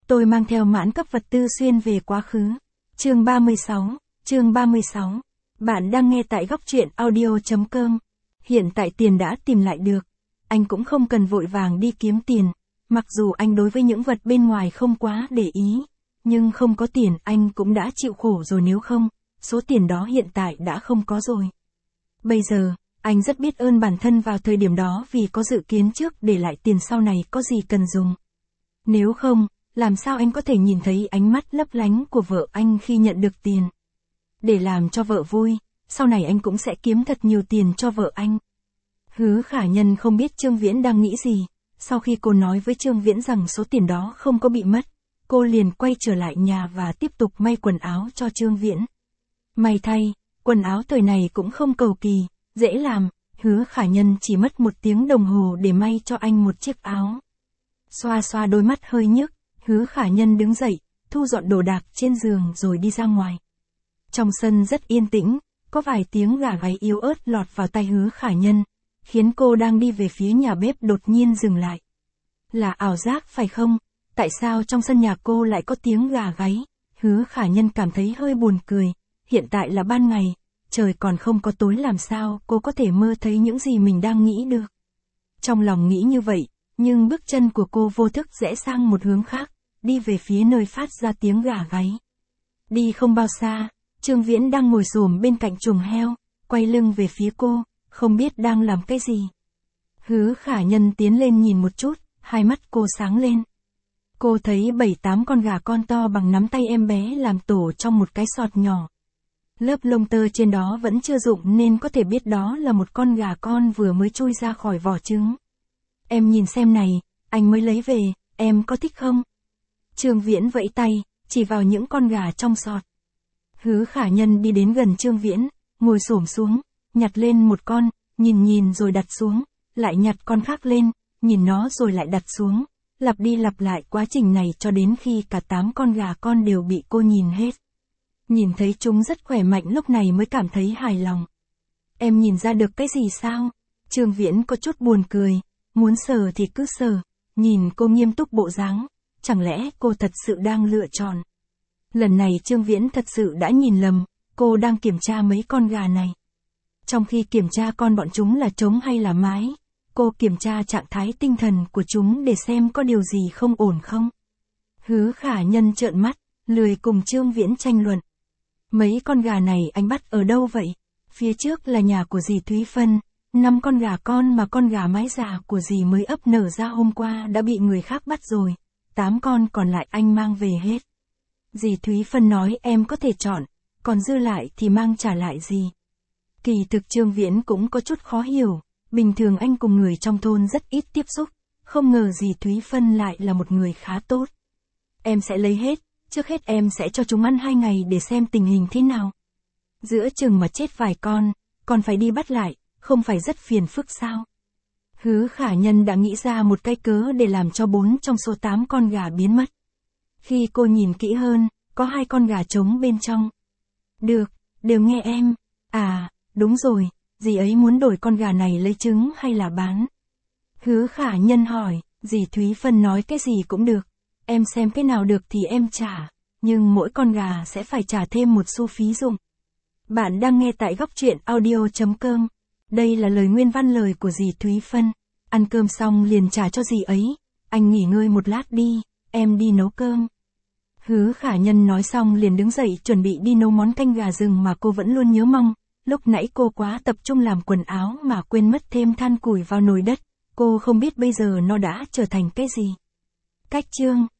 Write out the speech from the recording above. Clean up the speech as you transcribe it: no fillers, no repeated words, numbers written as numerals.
Tôi mang theo mãn cấp vật tư xuyên về quá khứ. Chương 36. Bạn đang nghe tại góc truyện audio.com. Hiện tại tiền đã tìm lại được. Anh cũng không cần vội vàng đi kiếm tiền. Mặc dù anh đối với những vật bên ngoài không quá để ý. Nhưng không có tiền anh cũng đã chịu khổ rồi, nếu không, số tiền đó hiện tại đã không có rồi. Bây giờ, anh rất biết ơn bản thân vào thời điểm đó vì có dự kiến trước để lại tiền sau này có gì cần dùng. Nếu không, làm sao anh có thể nhìn thấy ánh mắt lấp lánh của vợ anh khi nhận được tiền. Để làm cho vợ vui, sau này anh cũng sẽ kiếm thật nhiều tiền cho vợ anh. Hứa Khả Nhân không biết Trương Viễn đang nghĩ gì. Sau khi cô nói với Trương Viễn rằng số tiền đó không có bị mất, cô liền quay trở lại nhà và tiếp tục may quần áo cho Trương Viễn. May thay, quần áo thời này cũng không cầu kỳ, dễ làm. Hứa Khả Nhân chỉ mất 1 tiếng đồng hồ để may cho anh một chiếc áo. Xoa xoa đôi mắt hơi nhức, Hứa Khả Nhân đứng dậy, thu dọn đồ đạc trên giường rồi đi ra ngoài. Trong sân rất yên tĩnh, có vài tiếng gà gáy yếu ớt lọt vào tai Hứa Khả Nhân, khiến cô đang đi về phía nhà bếp đột nhiên dừng lại. Là ảo giác phải không? Tại sao trong sân nhà cô lại có tiếng gà gáy? Hứa Khả Nhân cảm thấy hơi buồn cười. Hiện tại là ban ngày, trời còn không có tối, làm sao cô có thể mơ thấy những gì mình đang nghĩ được. Trong lòng nghĩ như vậy, nhưng bước chân của cô vô thức rẽ sang một hướng khác, đi về phía nơi phát ra tiếng gà gáy. Đi không bao xa, Trương Viễn đang ngồi xổm bên cạnh chuồng heo, quay lưng về phía cô, không biết đang làm cái gì. Hứa Khả Nhân tiến lên nhìn một chút, hai mắt cô sáng lên. Cô thấy 7-8 con gà con to bằng nắm tay em bé làm tổ trong một cái sọt nhỏ. Lớp lông tơ trên đó vẫn chưa rụng nên có thể biết đó là một con gà con vừa mới chui ra khỏi vỏ trứng. Em nhìn xem này, anh mới lấy về, em có thích không? Trương Viễn vẫy tay, chỉ vào những con gà trong sọt. Hứa Khả Nhân đi đến gần Trương Viễn, ngồi xổm xuống, nhặt lên một con, nhìn rồi đặt xuống, lại nhặt con khác lên, nhìn nó rồi lại đặt xuống, lặp đi lặp lại quá trình này cho đến khi cả 8 con gà con đều bị cô nhìn hết. Nhìn thấy chúng rất khỏe mạnh lúc này mới cảm thấy hài lòng. Em nhìn ra được cái gì sao? Trương Viễn có chút buồn cười, muốn sờ thì cứ sờ, nhìn cô nghiêm túc bộ dáng, chẳng lẽ cô thật sự đang lựa chọn. Lần này Trương Viễn thật sự đã nhìn lầm, cô đang kiểm tra mấy con gà này. Trong khi kiểm tra con bọn chúng là trống hay là mái, cô kiểm tra trạng thái tinh thần của chúng để xem có điều gì không ổn không. Hứa Khả Nhân trợn mắt, lười cùng Trương Viễn tranh luận. Mấy con gà này anh bắt ở đâu vậy? Phía trước là nhà của dì Thúy Phân, 5 con gà con mà con gà mái già của dì mới ấp nở ra hôm qua đã bị người khác bắt rồi, 8 con còn lại anh mang về hết. Dì Thúy Phân nói em có thể chọn, còn dư lại thì mang trả lại dì. Kỳ thực Trương Viễn cũng có chút khó hiểu, bình thường anh cùng người trong thôn rất ít tiếp xúc, không ngờ dì Thúy Phân lại là một người khá tốt. Em sẽ lấy hết, trước hết em sẽ cho chúng ăn 2 ngày để xem tình hình thế nào. Giữa chừng mà chết vài con, còn phải đi bắt lại, không phải rất phiền phức sao? Hứa Khả Nhân đã nghĩ ra một cái cớ để làm cho 4 trong số 8 con gà biến mất. Khi cô nhìn kỹ hơn, có 2 con gà trống bên trong. Được, đều nghe em. À, đúng rồi, dì ấy muốn đổi con gà này lấy trứng hay là bán? Hứa Khả Nhân hỏi, dì Thúy Phân nói cái gì cũng được. Em xem cái nào được thì em trả, nhưng mỗi con gà sẽ phải trả thêm 1 xu phí dụng. Bạn đang nghe tại góc truyện audio.com. Đây là lời nguyên văn lời của dì Thúy Phân. Ăn cơm xong liền trả cho dì ấy. Anh nghỉ ngơi một lát đi, em đi nấu cơm. Hứa Khả Nhân nói xong liền đứng dậy chuẩn bị đi nấu món canh gà rừng mà cô vẫn luôn nhớ mong. Lúc nãy cô quá tập trung làm quần áo mà quên mất thêm than củi vào nồi đất. Cô không biết bây giờ nó đã trở thành cái gì. Cách chương